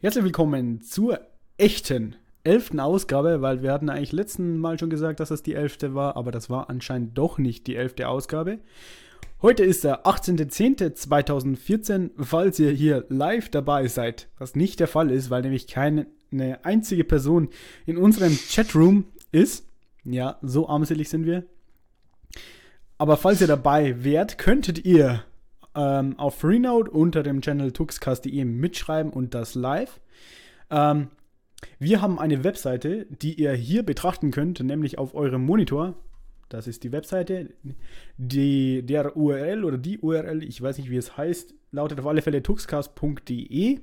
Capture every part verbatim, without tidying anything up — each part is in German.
Herzlich willkommen zur echten elften Ausgabe, weil wir hatten eigentlich letzten Mal schon gesagt, dass das die elfte war, aber das war anscheinend doch nicht die elfte Ausgabe. Heute ist der achtzehnter zehnter zweitausendvierzehn, falls ihr hier live dabei seid, was nicht der Fall ist, weil nämlich keine einzige Person in unserem Chatroom ist. Ja, so armselig sind wir. Aber falls ihr dabei wärt, könntet ihr ähm, auf Freenode unter dem Channel tuxcast punkt de mitschreiben und das live. Ähm, wir haben eine Webseite, die ihr hier betrachten könnt, nämlich auf eurem Monitor. Das ist die Webseite. Die, der U R L oder die U R L, ich weiß nicht, wie es heißt, lautet auf alle Fälle tuxcast punkt de.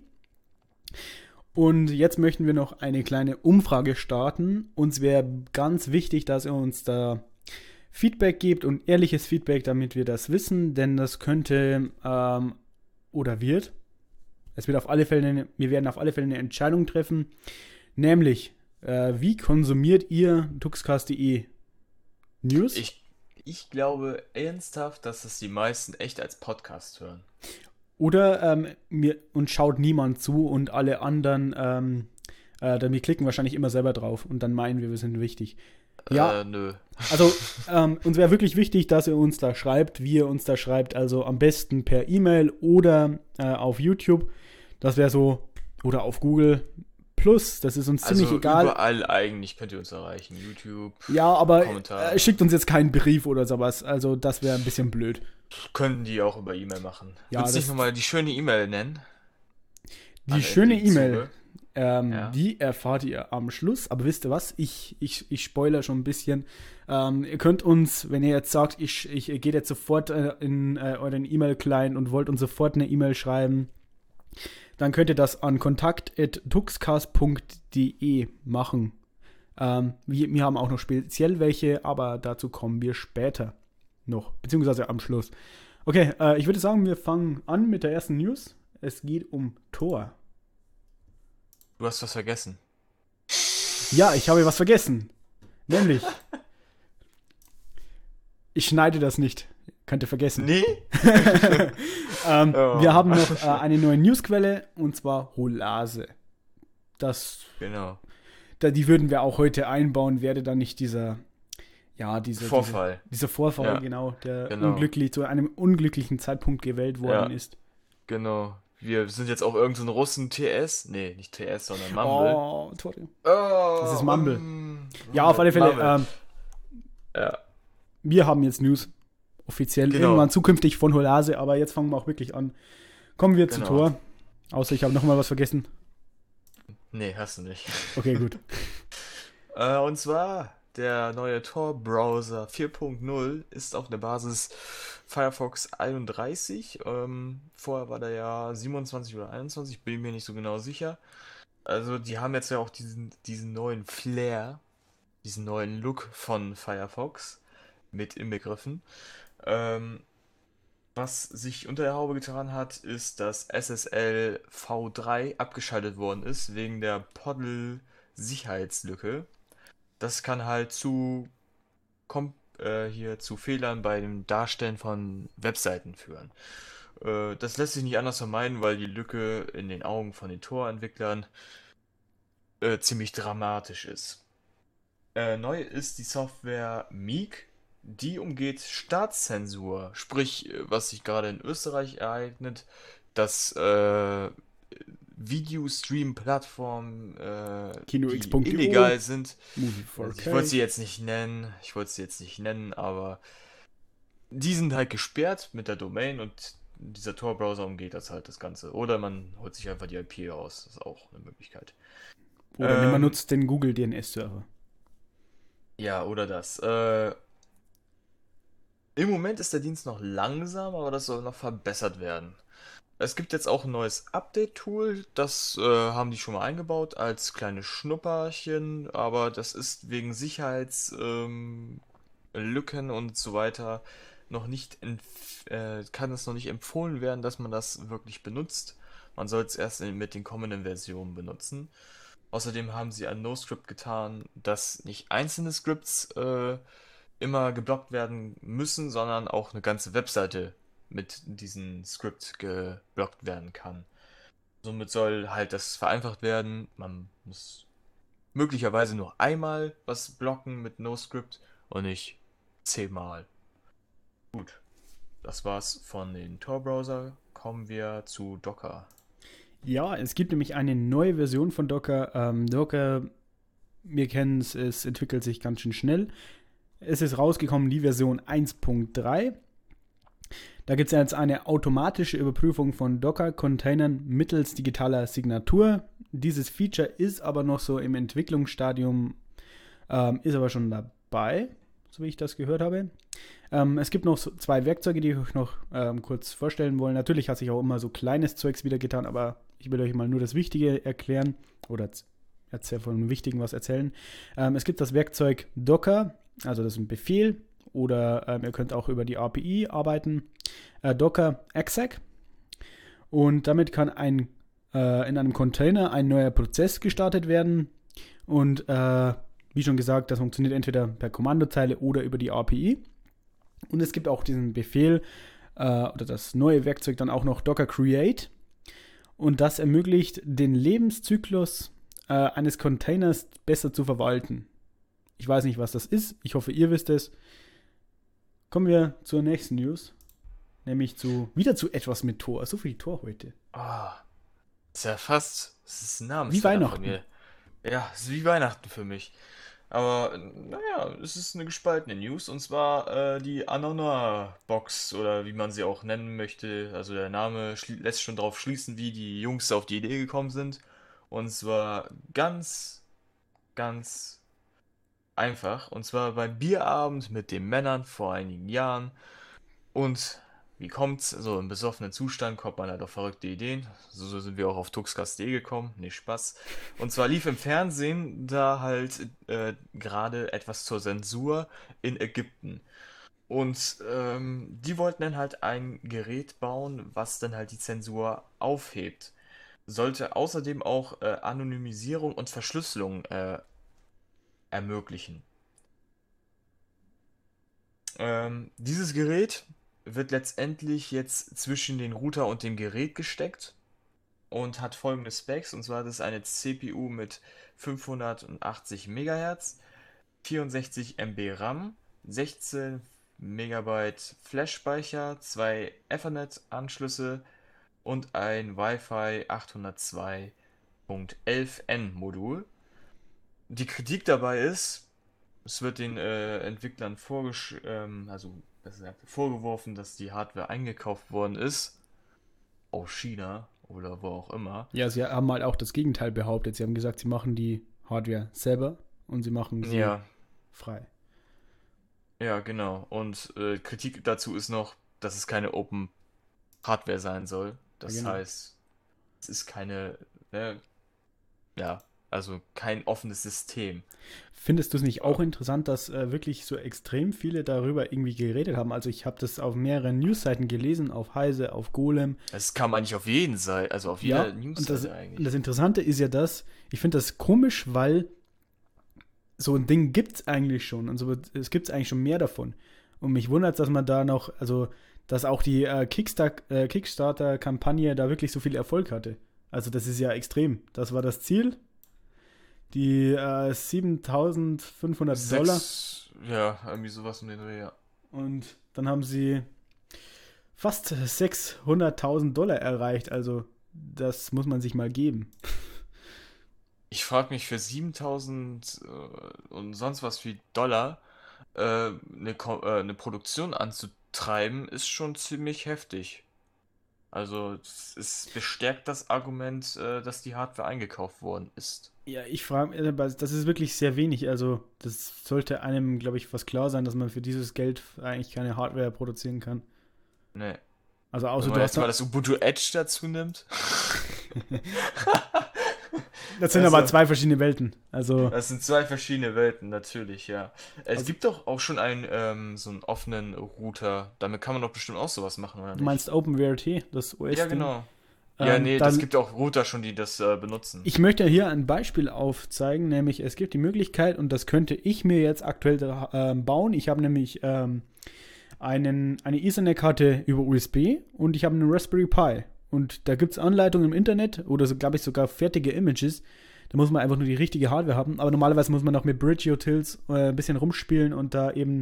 Und jetzt möchten wir noch eine kleine Umfrage starten. Uns wäre ganz wichtig, dass ihr uns da Feedback gebt und ehrliches Feedback, damit wir das wissen, denn das könnte ähm, oder wird, es wird auf alle Fälle, wir werden auf alle Fälle eine Entscheidung treffen, nämlich, äh, wie konsumiert ihr tuxcast punkt de News? Ich, ich glaube ernsthaft, dass es die meisten echt als Podcast hören. Oder ähm, mir, uns schaut niemand zu und alle anderen, ähm, äh, wir klicken wahrscheinlich immer selber drauf und dann meinen wir, wir sind wichtig. Ja, äh, nö. Also ähm, uns wäre wirklich wichtig, dass ihr uns da schreibt, wie ihr uns da schreibt, also am besten per E-Mail oder äh, auf YouTube, das wäre so, oder auf Google Plus, das ist uns Also ziemlich egal. überall eigentlich könnt ihr uns erreichen, YouTube, Ja, aber Kommentare. äh, schickt uns jetzt keinen Brief oder sowas, also das wäre ein bisschen blöd. Könnten die auch über E-Mail machen. Ja, Willst du das- nicht nochmal die schöne E-Mail nennen? Die An- schöne in dem E-Mail, Zuge? ähm, Ja. die erfahrt ihr am Schluss. Aber wisst ihr was? Ich, ich, ich spoiler schon ein bisschen. Ähm, ihr könnt uns, wenn ihr jetzt sagt, ich, ich geht jetzt sofort äh, in äh, euren E-Mail-Client und wollt uns sofort eine E-Mail schreiben, dann könnt ihr das an kontakt at tuxcast punkt de machen. Ähm, wir, wir haben auch noch speziell welche, aber dazu kommen wir später noch, beziehungsweise am Schluss. Okay, äh, ich würde sagen, wir fangen an mit der ersten News. Es geht um Thor. Du hast was vergessen. Ja, ich habe was vergessen. Nämlich, ich schneide das nicht. Könnt ihr vergessen. Nee? ähm, Oh. Wir haben noch äh, eine neue Newsquelle, und zwar Holase. Das, Genau. da, die würden wir auch heute einbauen, wäre dann nicht dieser, ja, dieser Vorfall. Dieser, dieser Vorfall, Ja. genau, der Genau. unglücklich zu einem unglücklichen Zeitpunkt gewählt worden Ja. ist. Genau. Wir sind jetzt auch irgendein so Russen T S. Nee, nicht T S, sondern Mumble. Oh, Tori. Oh, Das ist Mumble. mm, Ja, auf alle Fälle, Mumble. ähm, Ja. wir haben jetzt News. Offiziell Genau. irgendwann zukünftig von Holase, aber jetzt fangen wir auch wirklich an. Kommen wir zu Genau. Tor. Außer ich habe nochmal was vergessen. Nee, hast du nicht. Okay, gut. Äh, und zwar, der neue Tor-Browser vier Punkt null ist auf der Basis Firefox einunddreißig. Ähm, vorher war der ja siebenundzwanzig oder einundzwanzig, bin mir nicht so genau sicher. Also die haben jetzt ja auch diesen, diesen neuen Flair, diesen neuen Look von Firefox mit inbegriffen. Ähm, was sich unter der Haube getan hat, ist, dass S S L V drei abgeschaltet worden ist wegen der Poddle-Sicherheitslücke. Das kann halt zu kom äh, hier zu Fehlern bei dem Darstellen von Webseiten führen. Äh, das lässt sich nicht anders vermeiden, weil die Lücke in den Augen von den Tor-Entwicklern äh, ziemlich dramatisch ist. Äh, neu ist die Software Meek. Die umgeht Staatszensur, sprich, äh, was sich gerade in Österreich ereignet, dass äh, Videostream-Plattformen, äh, KinoX die punkt io. illegal sind. Movie Also ich four K. wollte sie jetzt nicht nennen, ich wollte sie jetzt nicht nennen, aber die sind halt gesperrt mit der Domain und dieser Tor-Browser umgeht das halt das Ganze. Oder man holt sich einfach die I P aus, das ist auch eine Möglichkeit. Oder man Ähm, nutzt den Google D N S-Server. Ja, oder das. Äh, im Moment ist der Dienst noch langsam, aber das soll noch verbessert werden. Es gibt jetzt auch ein neues Update-Tool, das äh, haben die schon mal eingebaut als kleine Schnupperchen, aber das ist wegen Sicherheitslücken ähm, Lücken und so weiter noch nicht empf äh, kann es noch nicht empfohlen werden, dass man das wirklich benutzt. Man soll es erst in, mit den kommenden Versionen benutzen. Außerdem haben sie ein No-Script getan, dass nicht einzelne Scripts äh, immer geblockt werden müssen, sondern auch eine ganze Webseite mit diesem Script geblockt werden kann. Somit soll halt das vereinfacht werden. Man muss möglicherweise nur einmal was blocken mit NoScript und nicht zehnmal. Gut, das war's von den Tor-Browser. Kommen wir zu Docker. Ja, es gibt nämlich eine neue Version von Docker. Ähm, Docker, wir kennen es, es entwickelt sich ganz schön schnell. Es ist rausgekommen, die Version eins Punkt drei. Da gibt es jetzt eine automatische Überprüfung von Docker-Containern mittels digitaler Signatur. Dieses Feature ist aber noch so im Entwicklungsstadium, ähm, ist aber schon dabei, so wie ich das gehört habe. Ähm, es gibt noch so zwei Werkzeuge, die ich euch noch ähm, kurz vorstellen wollen. Natürlich hat sich auch immer so kleines Zeugs wieder getan, aber ich will euch mal nur das Wichtige erklären oder erzähl von dem Wichtigen was erzählen. Ähm, es gibt das Werkzeug Docker, also das ist ein Befehl, oder ähm, ihr könnt auch über die A P I arbeiten. Äh, Docker exec. Und damit kann ein, äh, in einem Container ein neuer Prozess gestartet werden. Und äh, wie schon gesagt, das funktioniert entweder per Kommandozeile oder über die A P I. Und es gibt auch diesen Befehl äh, oder das neue Werkzeug dann auch noch Docker create. Und das ermöglicht den Lebenszyklus äh, eines Containers besser zu verwalten. Ich weiß nicht, was das ist. Ich hoffe, ihr wisst es. Kommen wir zur nächsten News. Nämlich zu wieder zu etwas mit Tor. So viel Tor heute. Ah, ist ja fast, das ist ein Name. Wie Weihnachten. Von mir. Ja, ist wie Weihnachten für mich. Aber naja, es ist eine gespaltene News und zwar äh, die Anona-Box oder wie man sie auch nennen möchte. Also der Name schli- lässt schon darauf schließen, wie die Jungs auf die Idee gekommen sind. Und zwar ganz, ganz einfach. Und zwar beim Bierabend mit den Männern vor einigen Jahren. Und wie kommt's? So im besoffenen Zustand kommt man halt auf verrückte Ideen. So, so sind wir auch auf tuxcast.de gekommen. Nee, Spaß. Und zwar lief im Fernsehen da halt äh, gerade etwas zur Zensur in Ägypten. Und ähm, die wollten dann halt ein Gerät bauen, was dann halt die Zensur aufhebt. Sollte außerdem auch äh, Anonymisierung und Verschlüsselung äh, ermöglichen. Ähm, dieses Gerät wird letztendlich jetzt zwischen den Router und dem Gerät gesteckt und hat folgende Specs, und zwar das ist eine C P U mit fünfhundertachtzig Megahertz, vierundsechzig Megabyte RAM, sechzehn Megabyte Flash-Speicher, zwei Ethernet-Anschlüsse und ein Wi-Fi achthundertzwei Punkt elf n Modul. Die Kritik dabei ist, es wird den äh, Entwicklern vorgesch ähm, also, besser gesagt, vorgeworfen, dass die Hardware eingekauft worden ist aus China oder wo auch immer. Ja, sie haben halt auch das Gegenteil behauptet. Sie haben gesagt, sie machen die Hardware selber und sie machen sie Ja, frei. ja, genau. Und äh, Kritik dazu ist noch, dass es keine Open Hardware sein soll. Ja, Das genau. heißt, es ist keine, ne, ja, also kein offenes System. Findest du es nicht Äh, auch interessant, dass äh, wirklich so extrem viele darüber irgendwie geredet haben? Also ich habe das auf mehreren Newsseiten gelesen, auf Heise, auf Golem. Es kam eigentlich auf jeden Seite, also auf Ja, jeder und das, Newsseite und das eigentlich. Interessante ist ja das, ich finde das komisch, weil so ein Ding gibt es eigentlich schon und so, es gibt eigentlich schon mehr davon. Und mich wundert es, dass man da noch, also dass auch die äh, Kickstar- äh, Kickstarter-Kampagne da wirklich so viel Erfolg hatte. Also das ist ja extrem. Das war das Ziel, die äh, siebentausendfünfhundert Dollar, Sechs, ja, irgendwie sowas um den Dreh, ja. und dann haben sie fast sechshunderttausend Dollar erreicht. Also das muss man sich mal geben. Ich frage mich für siebentausend äh, und sonst was wie Dollar äh, eine, Ko- äh, eine Produktion anzutreiben, ist schon ziemlich heftig. Also es, es bestärkt das Argument, äh, dass die Hardware eingekauft worden ist. Ja, ich frage, das ist wirklich sehr wenig. Also, das sollte einem, glaube ich, fast klar sein, dass man für dieses Geld eigentlich keine Hardware produzieren kann. Ne. Also, Wenn außer man du jetzt hast mal noch. das Ubuntu Edge dazu nimmt. Das sind aber Also, zwei verschiedene Welten. Also, das sind zwei verschiedene Welten, natürlich, ja. Es also gibt doch auch schon einen, ähm, so einen offenen Router. Damit kann man doch bestimmt auch sowas machen, oder du nicht? meinst OpenWrt, das Ja, O S-Ding. genau. Ja, Ähm, nee, das dann, gibt auch Router schon, die das äh, benutzen. ich möchte hier ein Beispiel aufzeigen, nämlich es gibt die Möglichkeit, und das könnte ich mir jetzt aktuell da, ähm, bauen. Ich habe nämlich ähm, einen, eine Ethernet-Karte über U S B und ich habe einen Raspberry Pi. Und da gibt es Anleitungen im Internet oder so, glaube ich, sogar fertige Images. Da muss man einfach nur die richtige Hardware haben. Aber normalerweise muss man auch mit Bridge-Utils äh, ein bisschen rumspielen und da eben,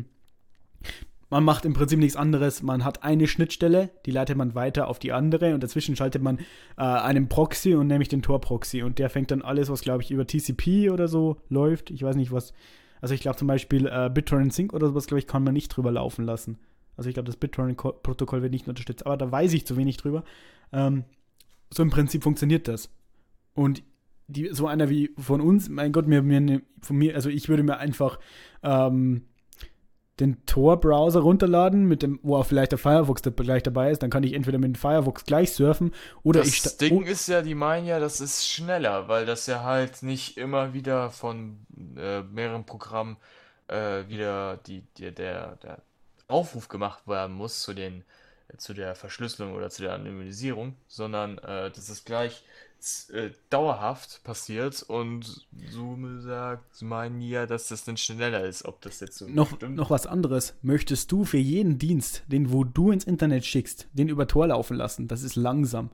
man macht im Prinzip nichts anderes. Man hat eine Schnittstelle, die leitet man weiter auf die andere und dazwischen schaltet man äh, einen Proxy und nämlich den Tor-Proxy. Und der fängt dann alles, was, glaube ich, über T C P oder so läuft. Ich weiß nicht, was. Also ich glaube zum Beispiel äh, BitTorrent Sync oder sowas, glaube ich, kann man nicht drüber laufen lassen. Also ich glaube, das BitTorrent-Protokoll wird nicht unterstützt. Aber da weiß ich zu wenig drüber. Ähm, so im Prinzip funktioniert das. Und die, so einer wie von uns, mein Gott, mir, mir, von mir, also ich würde mir einfach ähm, den Tor-Browser runterladen, mit dem, wo auch vielleicht der Firefox da, gleich dabei ist, dann kann ich entweder mit dem Firefox gleich surfen oder Das ich... sta- Ding oh, ist ja, die meinen ja, das ist schneller, weil das ja halt nicht immer wieder von äh, mehreren Programmen äh, wieder die, die, der, der Aufruf gemacht werden muss zu den, zu der Verschlüsselung oder zu der Anonymisierung, sondern äh, dass es gleich äh, dauerhaft passiert und so sagt, meinen ja, dass das dann schneller ist, ob das jetzt so noch, stimmt. noch was anderes. Möchtest du für jeden Dienst, den wo du ins Internet schickst, den über Tor laufen lassen? Das ist langsam.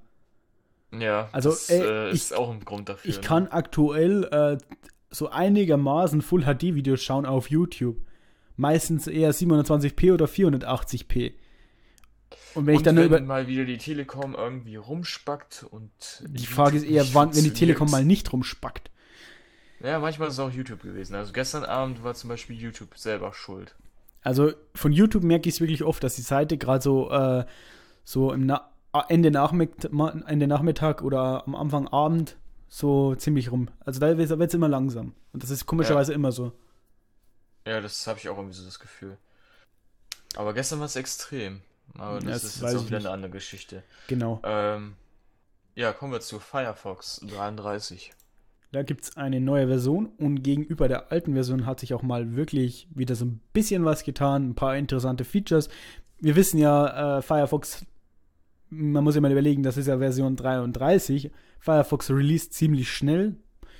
Ja, Also, das ey, äh, ich- ist auch ein Grund dafür. Ich ne? kann aktuell äh, so einigermaßen Full-H D-Videos schauen auf YouTube. Meistens eher siebenhundertzwanzig p oder vierhundertachtzig p. Und wenn ich Und dann nur wenn über... mal wieder die Telekom irgendwie rumspackt und Die YouTube Frage ist eher, nicht wann, wenn die funktioniert. Telekom mal nicht rumspackt. Ja, manchmal ist es auch YouTube gewesen. Also gestern Abend war zum Beispiel YouTube selber schuld. Also von YouTube merke ich es wirklich oft, dass die Seite gerade so, äh, so im Na Ende, Nachmittag, Ende Nachmittag oder am Anfang Abend so ziemlich rum. Also da wird es immer langsam. Und das ist komischerweise immer so. Ja, das habe ich auch irgendwie so das Gefühl. Aber gestern war es extrem. Aber Ja, das das ist weiß jetzt auch ich wieder nicht. eine andere Geschichte. Genau. Ähm, ja, kommen wir zu Firefox dreiunddreißig. Da gibt es eine neue Version und gegenüber der alten Version hat sich auch mal wirklich wieder so ein bisschen was getan, ein paar interessante Features. Wir wissen ja, äh, Firefox, man muss ja mal überlegen, das ist ja Version dreiunddreißig. Firefox released ziemlich schnell.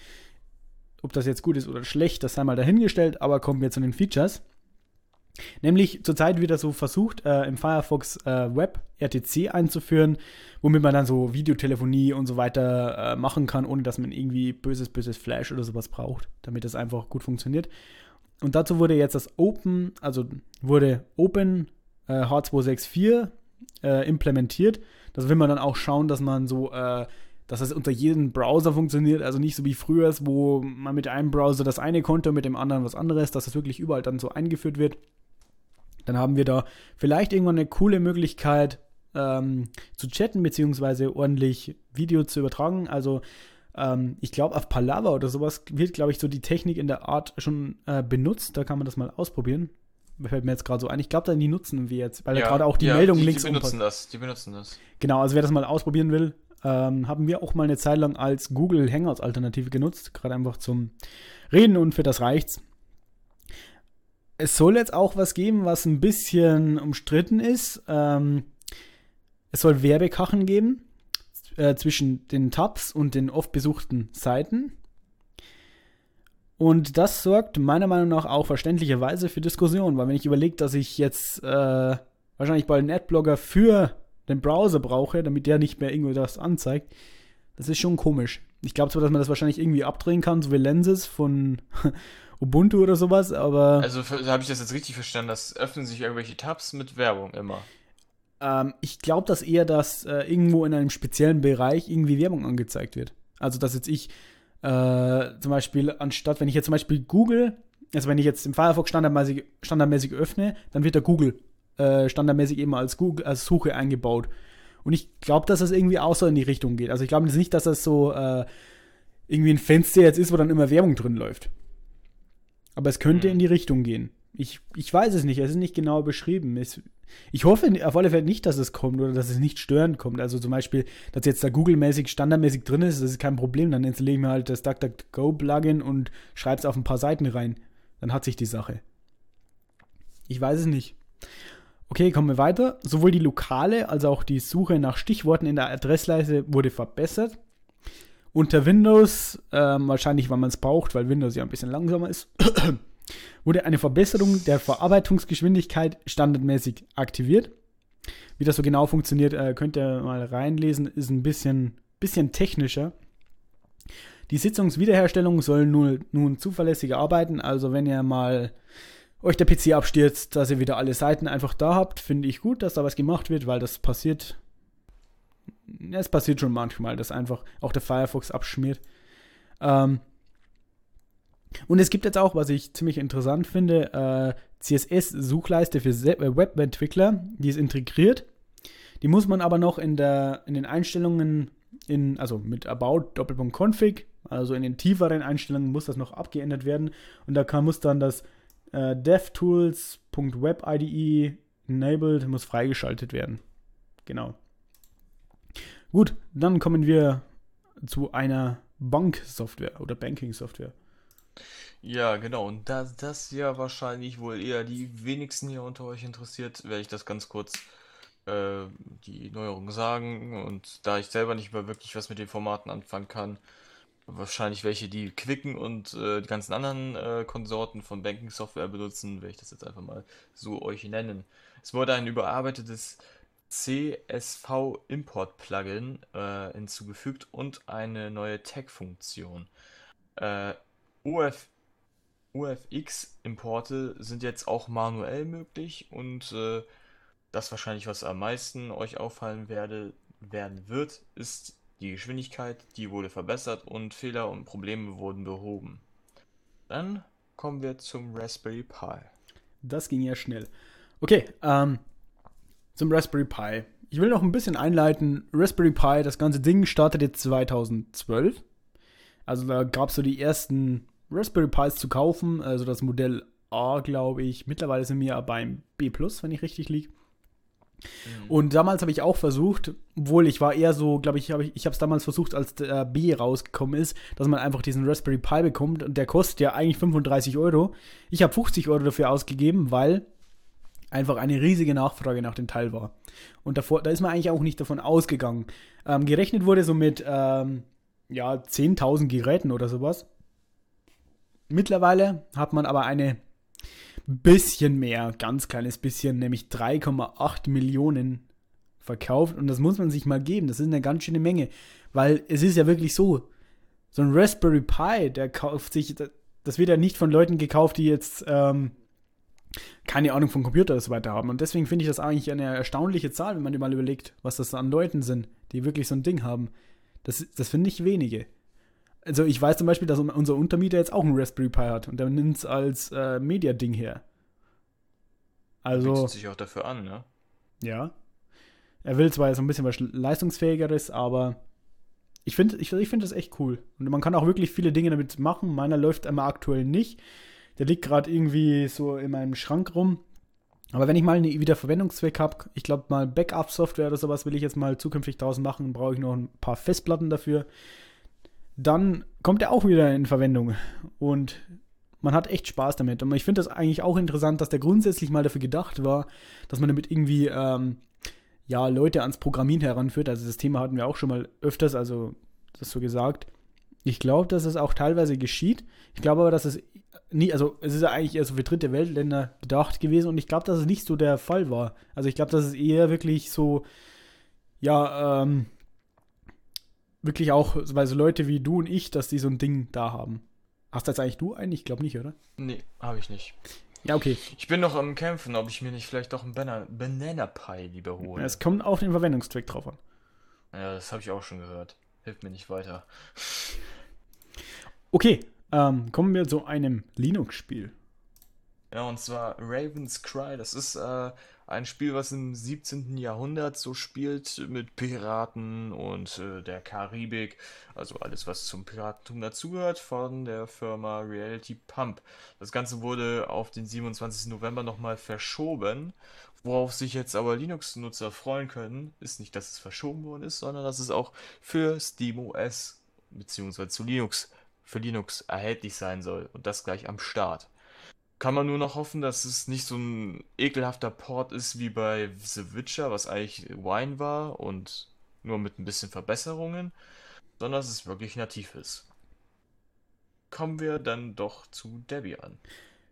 Ob das jetzt gut ist oder schlecht, das sei mal dahingestellt, aber kommen wir zu den Features. Nämlich zurzeit wird das so versucht, äh, im Firefox äh, Web R T C einzuführen, womit man dann so Videotelefonie und so weiter äh, machen kann, ohne dass man irgendwie böses, böses Flash oder sowas braucht, damit das einfach gut funktioniert. Und dazu wurde jetzt das Open, also wurde Open äh, H zwei sechs vier äh, implementiert. Das will man dann auch schauen, dass man so, äh, dass das unter jedem Browser funktioniert, also nicht so wie früher, wo man mit einem Browser das eine konnte und mit dem anderen was anderes, dass das wirklich überall dann so eingeführt wird. Dann haben wir da vielleicht irgendwann eine coole Möglichkeit ähm, zu chatten, beziehungsweise ordentlich Video zu übertragen. Also ähm, ich glaube, auf Palava oder sowas wird, glaube ich, so die Technik in der Art schon äh, benutzt. Da kann man das mal ausprobieren. Fällt mir jetzt gerade so ein. Ich glaube, die nutzen wir jetzt, weil ja, gerade auch die ja, Meldung die, links die oben benutzen das, die benutzen das. Genau, also wer das mal ausprobieren will, ähm, haben wir auch mal eine Zeit lang als Google Hangouts Alternative genutzt, gerade einfach zum Reden und für das reicht's. Es soll jetzt auch was geben, was ein bisschen umstritten ist. Ähm, es soll Werbekachen geben äh, zwischen den Tabs und den oft besuchten Seiten. Und das sorgt meiner Meinung nach auch verständlicherweise für Diskussionen, weil wenn ich überlege, dass ich jetzt äh, wahrscheinlich bald einen Adblocker für den Browser brauche, damit der nicht mehr irgendwo das anzeigt, das ist schon komisch. Ich glaube zwar, dass man das wahrscheinlich irgendwie abdrehen kann, so wie Lenses von Ubuntu oder sowas, aber Also habe ich das jetzt richtig verstanden, dass öffnen sich irgendwelche Tabs mit Werbung immer. ähm, ich glaube, dass eher, dass äh, irgendwo in einem speziellen Bereich irgendwie Werbung angezeigt wird. Also, dass jetzt ich äh, zum Beispiel, anstatt, wenn ich jetzt zum Beispiel Google, also wenn ich jetzt im Firefox standardmäßig, standardmäßig öffne, dann wird der Google äh, standardmäßig eben als Google, als Suche eingebaut. Und ich glaube, dass das irgendwie auch so in die Richtung geht. Also ich glaube nicht, dass das so äh, irgendwie ein Fenster jetzt ist, wo dann immer Werbung drin läuft. Aber es könnte Hm. in die Richtung gehen. Ich, ich weiß es nicht, es ist nicht genau beschrieben. Es, ich hoffe auf alle Fälle nicht, dass es kommt oder dass es nicht störend kommt. Also zum Beispiel, dass jetzt da Google-mäßig, standardmäßig drin ist, das ist kein Problem. Dann installiere ich mir halt das DuckDuckGo-Plugin und schreibe es auf ein paar Seiten rein. Dann hat sich die Sache. Ich weiß es nicht. Okay, kommen wir weiter. Sowohl die lokale als auch die Suche nach Stichworten in der Adressleiste wurde verbessert. Unter Windows, ähm, wahrscheinlich weil man es braucht, weil Windows ja ein bisschen langsamer ist, wurde eine Verbesserung der Verarbeitungsgeschwindigkeit standardmäßig aktiviert. Wie das so genau funktioniert, äh, könnt ihr mal reinlesen, ist ein bisschen, bisschen technischer. Die Sitzungswiederherstellung soll nun, nun zuverlässiger arbeiten, also wenn ihr mal euch der P C abstürzt, dass ihr wieder alle Seiten einfach da habt, finde ich gut, dass da was gemacht wird, weil das passiert, ja, es passiert schon manchmal, dass einfach auch der Firefox abschmiert. Ähm, und es gibt jetzt auch, was ich ziemlich interessant finde, äh, C S S-Suchleiste für Webentwickler, die ist integriert. Die muss man aber noch in, der, in den Einstellungen, in, also mit About Doppelpunkt Config, also in den tieferen Einstellungen muss das noch abgeändert werden. Und da kann, muss dann das äh, devtools.webide enabled, muss freigeschaltet werden. Genau. Gut, dann kommen wir zu einer Banksoftware oder Banking-Software. Ja, genau. Und da das ja wahrscheinlich wohl eher die wenigsten hier unter euch interessiert, werde ich das ganz kurz äh, die Neuerung sagen. Und da ich selber nicht mehr wirklich was mit den Formaten anfangen kann, wahrscheinlich welche, die Quicken und äh, die ganzen anderen äh, Konsorten von Banking-Software benutzen, werde ich das jetzt einfach mal so euch nennen. Es wurde ein überarbeitetes C S V-Import-Plugin äh, hinzugefügt und eine neue Tag-Funktion. Äh, U F U F X-Importe sind jetzt auch manuell möglich und äh, das wahrscheinlich, was am meisten euch auffallen werde, werden wird, ist die Geschwindigkeit, die wurde verbessert und Fehler und Probleme wurden behoben. Dann kommen wir zum Raspberry Pi. Das ging ja schnell. Okay, ähm, zum Raspberry Pi. Ich will noch ein bisschen einleiten. Raspberry Pi, das ganze Ding startete zweitausendzwölf. Also da gab es so die ersten Raspberry Pis zu kaufen. Also das Modell A, glaube ich. Mittlerweile sind wir beim B plus, wenn ich richtig liege. Mhm. Und damals habe ich auch versucht, obwohl ich war eher so, glaube ich, hab ich, ich habe es damals versucht, als der B rausgekommen ist, dass man einfach diesen Raspberry Pi bekommt. Und der kostet ja eigentlich fünfunddreißig Euro. Ich habe fünfzig Euro dafür ausgegeben, weil einfach eine riesige Nachfrage nach dem Teil war. Und davor, da ist man eigentlich auch nicht davon ausgegangen. Ähm, gerechnet wurde so mit ähm, ja, zehntausend Geräten oder sowas. Mittlerweile hat man aber eine bisschen mehr, ganz kleines bisschen, nämlich drei Komma acht Millionen verkauft. Und das muss man sich mal geben. Das ist eine ganz schöne Menge. Weil es ist ja wirklich so, so ein Raspberry Pi, der kauft sich, das wird ja nicht von Leuten gekauft, die jetzt ähm, keine Ahnung von Computer und so weiter haben. Und deswegen finde ich das eigentlich eine erstaunliche Zahl, wenn man mal überlegt, was das an Leuten sind, die wirklich so ein Ding haben. Das, das finde ich wenige. Also ich weiß zum Beispiel, dass unser Untermieter jetzt auch einen Raspberry Pi hat und der nimmt es als äh, Media-Ding her. Also. Bietet sich auch dafür an, ne? Ja. Er will zwar so ein bisschen was Leistungsfähigeres, aber ich finde ich, ich find das echt cool. Und man kann auch wirklich viele Dinge damit machen. Meiner läuft immer aktuell nicht. Der liegt gerade irgendwie so in meinem Schrank rum. Aber wenn ich mal einen Wiederverwendungszweck habe, ich glaube mal Backup-Software oder sowas will ich jetzt mal zukünftig draußen machen, brauche ich noch ein paar Festplatten dafür. Dann kommt er auch wieder in Verwendung. Und man hat echt Spaß damit. Und ich finde das eigentlich auch interessant, dass der grundsätzlich mal dafür gedacht war, dass man damit irgendwie ähm, ja, Leute ans Programmieren heranführt. Also das Thema hatten wir auch schon mal öfters, also das so gesagt. Ich glaube, dass es auch teilweise geschieht. Ich glaube aber, dass es nie, also es ist ja eigentlich eher so für dritte Weltländer gedacht gewesen und ich glaube, dass es nicht so der Fall war. Also ich glaube, dass es eher wirklich so, ja, ähm, wirklich auch, weil so Leute wie du und ich, dass die so ein Ding da haben. Hast das eigentlich du einen? Ich glaube nicht, oder? Nee, habe ich nicht. Ja, okay. Ich bin noch am Kämpfen, ob ich mir nicht vielleicht doch einen Banana, Banana Pi lieber hole. Es kommt auf den Verwendungszweck drauf an. Ja, das habe ich auch schon gehört. Hilft mir nicht weiter. Okay, ähm, kommen wir zu einem Linux-Spiel. Ja, und zwar Raven's Cry. Das ist äh, ein Spiel, was im siebzehnten. Jahrhundert so spielt mit Piraten und äh, der Karibik. Also alles, was zum Piratentum dazugehört, von der Firma Reality Pump. Das Ganze wurde auf den siebenundzwanzigsten November nochmal verschoben. Worauf sich jetzt aber Linux-Nutzer freuen können, ist nicht, dass es verschoben worden ist, sondern dass es auch für SteamOS bzw. zu Linux, für Linux erhältlich sein soll. Und das gleich am Start. Kann man nur noch hoffen, dass es nicht so ein ekelhafter Port ist wie bei The Witcher, was eigentlich Wine war und nur mit ein bisschen Verbesserungen, sondern dass es wirklich nativ ist. Kommen wir dann doch zu Debian.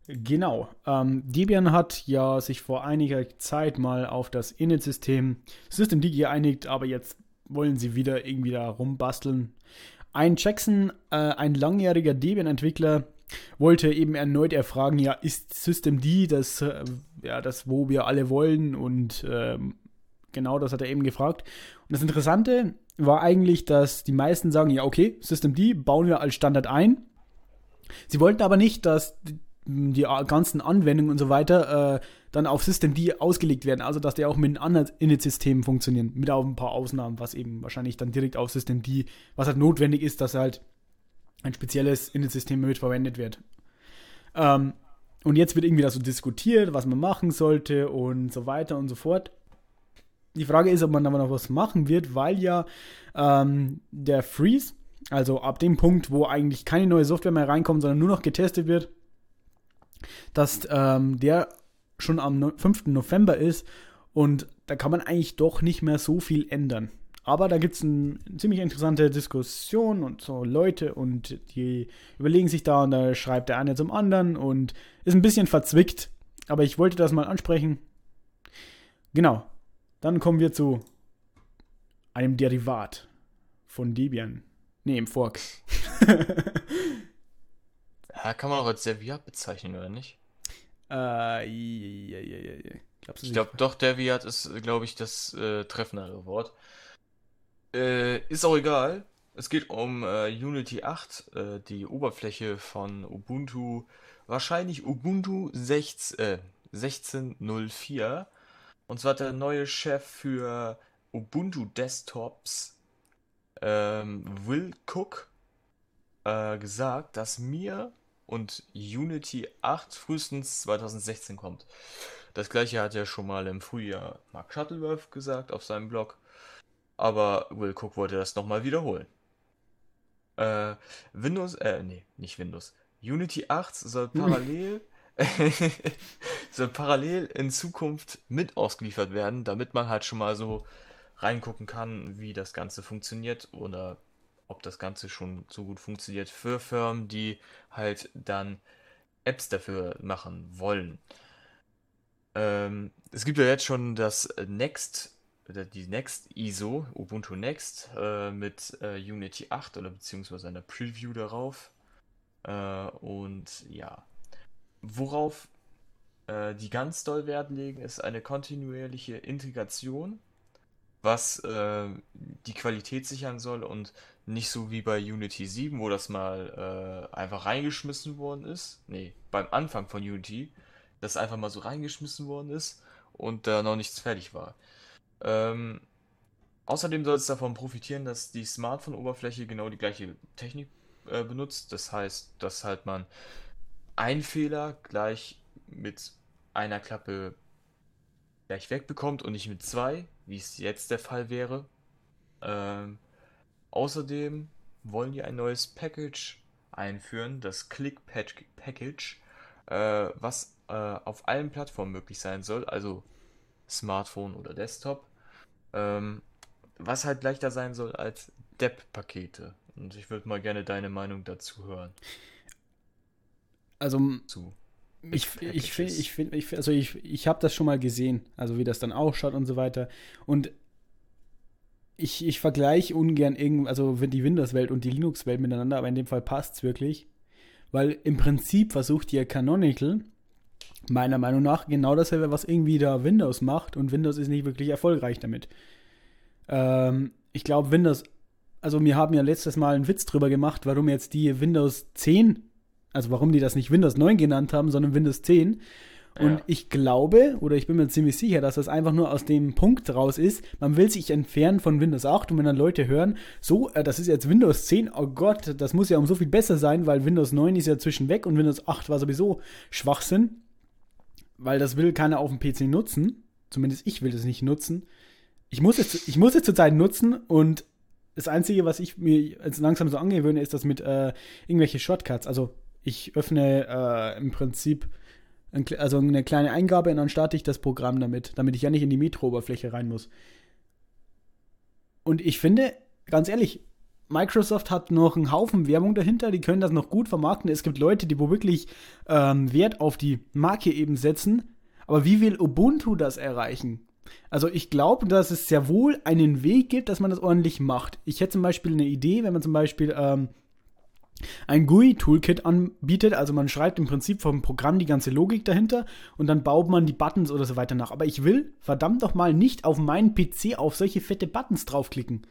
Genau. Ähm, Debian hat ja sich vor einiger Zeit mal auf das Init-System Systemd geeinigt, aber jetzt wollen sie wieder irgendwie da rumbasteln. Ein Jackson, äh, ein langjähriger Debian-Entwickler, wollte eben erneut erfragen, ja, ist Systemd das, äh, ja, das, wo wir alle wollen? Und ähm, genau das hat er eben gefragt. Und das Interessante war eigentlich, dass die meisten sagen, ja, okay, Systemd bauen wir als Standard ein. Sie wollten aber nicht, dass die ganzen Anwendungen und so weiter äh, dann auf Systemd ausgelegt werden, also dass die auch mit anderen Init-Systemen funktionieren, mit auch ein paar Ausnahmen, was eben wahrscheinlich dann direkt auf Systemd, was halt notwendig ist, dass halt ein spezielles Init-System mit verwendet wird. Ähm, und jetzt wird irgendwie das so diskutiert, was man machen sollte und so weiter und so fort. Die Frage ist, ob man aber noch was machen wird, weil ja ähm, der Freeze, also ab dem Punkt, wo eigentlich keine neue Software mehr reinkommt, sondern nur noch getestet wird, dass ähm, der schon am fünften November ist und da kann man eigentlich doch nicht mehr so viel ändern. Aber da gibt es eine ziemlich interessante Diskussion und so Leute und die überlegen sich da und da schreibt der eine zum anderen und ist ein bisschen verzwickt. Aber ich wollte das mal ansprechen. Genau. Dann kommen wir zu einem Derivat von Debian. Ne, im Fork. Ja, kann man auch als Deviat bezeichnen, oder nicht? Äh, ja, ja, ja, ja. Glaubst du Ich nicht? glaube, doch, Deviat ist, glaube ich, das äh, treffendere Wort. Äh, ist auch egal. Es geht um äh, Unity acht, äh, die Oberfläche von Ubuntu, wahrscheinlich Ubuntu sechzehn, äh, sechzehn Punkt null vier. Und zwar hat der neue Chef für Ubuntu Desktops, ähm, Will Cook, äh, gesagt, dass Mir und Unity acht frühestens zwanzig sechzehn kommt. Das gleiche hat ja schon mal im Frühjahr Mark Shuttleworth gesagt auf seinem Blog, aber Will Cook wollte das nochmal wiederholen. Äh, Windows, äh, nee, nicht Windows. Unity acht soll parallel, soll parallel in Zukunft mit ausgeliefert werden, damit man halt schon mal so reingucken kann, wie das Ganze funktioniert oder ob das Ganze schon so gut funktioniert für Firmen, die halt dann Apps dafür machen wollen. Ähm, es gibt ja jetzt schon das Next, oder die Next I S O, Ubuntu Next, äh, mit äh, Unity acht oder beziehungsweise einer Preview darauf. Äh, und ja, worauf äh, die ganz doll Wert legen, ist eine kontinuierliche Integration, was äh, die Qualität sichern soll und nicht so wie bei Unity sieben, wo das mal äh, einfach reingeschmissen worden ist. Nee, beim Anfang von Unity, das einfach mal so reingeschmissen worden ist und da noch nichts fertig war. Ähm, Außerdem soll es davon profitieren, dass die Smartphone-Oberfläche genau die gleiche Technik äh, benutzt. Das heißt, dass halt man einen Fehler gleich mit einer Klappe gleich wegbekommt und nicht mit zwei, wie es jetzt der Fall wäre. Ähm, Außerdem wollen die ein neues Package einführen, das Click Patch Package, äh, was äh, auf allen Plattformen möglich sein soll, also Smartphone oder Desktop, ähm, was halt leichter sein soll als Deb-Pakete. Und ich würde mal gerne deine Meinung dazu hören. Also, Zu ich, mit ich finde, Packages. ich finde, ich, also ich, ich habe das schon mal gesehen, also wie das dann ausschaut und so weiter. Und ich, ich vergleiche ungern irgend, also die Windows-Welt und die Linux-Welt miteinander, aber in dem Fall passt es wirklich. Weil im Prinzip versucht ja Canonical, meiner Meinung nach, genau dasselbe, was irgendwie da Windows macht und Windows ist nicht wirklich erfolgreich damit. Ähm, ich glaube, Windows, also wir haben ja letztes Mal einen Witz drüber gemacht, warum jetzt die Windows zehn, also warum die das nicht Windows neun genannt haben, sondern Windows zehn. Und Ja. ich glaube, oder ich bin mir ziemlich sicher, dass das einfach nur aus dem Punkt raus ist, man will sich entfernen von Windows acht und wenn dann Leute hören, so, äh, das ist jetzt Windows zehn, oh Gott, das muss ja um so viel besser sein, weil Windows neun ist ja zwischenweg und Windows acht war sowieso Schwachsinn, weil das will keiner auf dem P C nutzen. Zumindest ich will das nicht nutzen. Ich muss es, ich muss es zurzeit nutzen und das Einzige, was ich mir jetzt langsam so angewöhne, ist das mit äh, irgendwelche Shortcuts. Also ich öffne äh, im Prinzip ein, also eine kleine Eingabe und dann starte ich das Programm damit, damit ich ja nicht in die Metro-Oberfläche rein muss. Und ich finde, ganz ehrlich, Microsoft hat noch einen Haufen Werbung dahinter, die können das noch gut vermarkten. Es gibt Leute, die wo wirklich ähm, Wert auf die Marke eben setzen. Aber wie will Ubuntu das erreichen? Also ich glaube, dass es sehr wohl einen Weg gibt, dass man das ordentlich macht. Ich hätte zum Beispiel eine Idee, wenn man zum Beispiel ähm, ein G U I-Toolkit anbietet, also man schreibt im Prinzip vom Programm die ganze Logik dahinter und dann baut man die Buttons oder so weiter nach. Aber ich will verdammt doch mal nicht auf meinen P C auf solche fette Buttons draufklicken.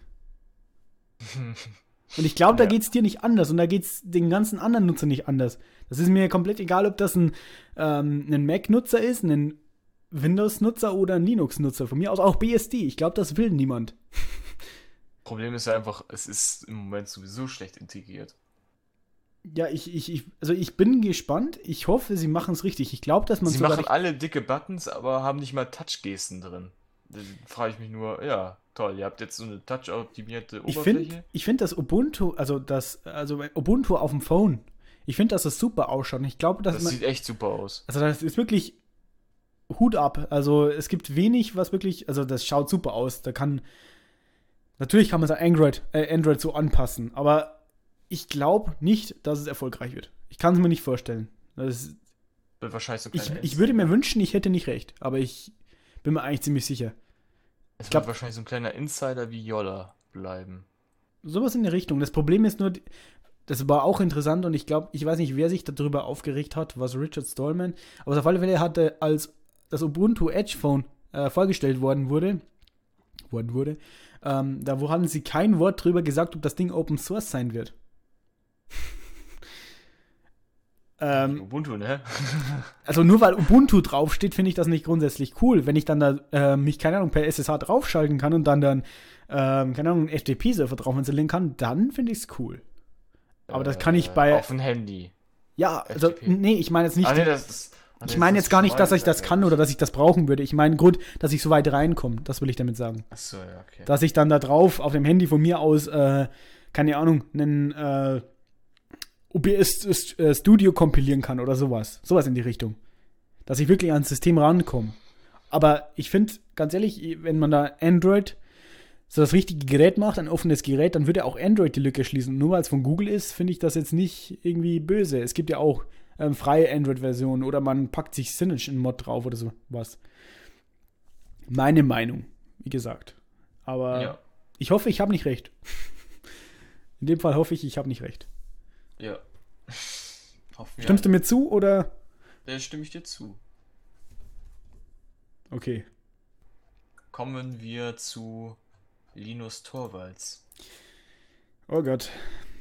Und ich glaube, da Ja. geht es dir nicht anders und da geht es den ganzen anderen Nutzern nicht anders. Das ist mir komplett egal, ob das ein, ähm, ein Mac-Nutzer ist, ein Windows-Nutzer oder ein Linux-Nutzer. Von mir aus auch B S D. Ich glaube, das will niemand. Problem ist ja einfach, es ist im Moment sowieso schlecht integriert. Ja, ich, ich, ich, also ich bin gespannt. Ich hoffe, sie machen es richtig. Ich glaube, dass man Sie sogar machen nicht- alle dicke Buttons, aber haben nicht mal Touch-Gesten drin. Da frage ich mich nur, ja, toll, ihr habt jetzt so eine touch-optimierte Ich Oberfläche. finde, ich find, dass Ubuntu, also das, also Ubuntu auf dem Phone, ich finde, dass das super ausschaut. Und ich glaube, dass Das man, sieht echt super aus. also das ist wirklich Hut ab. Also es gibt wenig, was wirklich, also das schaut super aus. Da kann, natürlich kann man es an Android, äh, Android so anpassen, aber ich glaube nicht, dass es erfolgreich wird. Ich kann es mir nicht vorstellen. Das, Wird wahrscheinlich so ich, kleine ich würde mir wünschen, ich hätte nicht recht, aber ich bin mir eigentlich ziemlich sicher. Es glaub- wird wahrscheinlich so ein kleiner Insider wie Yolla bleiben. Sowas in der Richtung. Das Problem ist nur, das war auch interessant und ich glaube, ich weiß nicht, wer sich darüber aufgeregt hat, was Richard Stallman, aber auf alle Fälle hatte, als das Ubuntu Edge Phone äh, vorgestellt worden wurde, worden wurde, ähm, da wo haben sie kein Wort drüber gesagt, ob das Ding Open Source sein wird. ähm, Ubuntu, ne? also nur weil Ubuntu draufsteht, finde ich das nicht grundsätzlich cool. Wenn ich dann da äh, mich, keine Ahnung, per S S H draufschalten kann und dann dann, ähm, keine Ahnung, einen F T P-Server drauf installieren kann, dann finde ich es cool. Aber das kann ich bei, Auf dem Handy. ja, also, F T P. nee, ich meine jetzt nicht, Ah, nee, das ist. ah, nee, ich meine das jetzt gar ist nicht, dass ich das Schwein, kann glaub oder ich. dass ich das brauchen würde. Ich meine, Grund, dass ich so weit reinkomme, das will ich damit sagen. Achso, ja, okay. Dass ich dann da drauf auf dem Handy von mir aus, äh, keine Ahnung, einen äh, O B S äh, Studio kompilieren kann oder sowas. Sowas in die Richtung. Dass ich wirklich ans System rankomme. Aber ich finde, ganz ehrlich, wenn man da Android so das richtige Gerät macht, ein offenes Gerät, dann würde auch Android die Lücke schließen. Nur weil es von Google ist, finde ich das jetzt nicht irgendwie böse. Es gibt ja auch ähm, freie Android-Versionen oder man packt sich Synology in Mod drauf oder sowas. Meine Meinung, wie gesagt. Aber Ja. ich hoffe, ich habe nicht recht. In dem Fall hoffe ich, ich habe nicht recht. Ja. Hoffen wir Stimmst du alle. mir zu oder? Da stimme ich dir zu. Okay. Kommen wir zu Linus Torvalds. Oh Gott.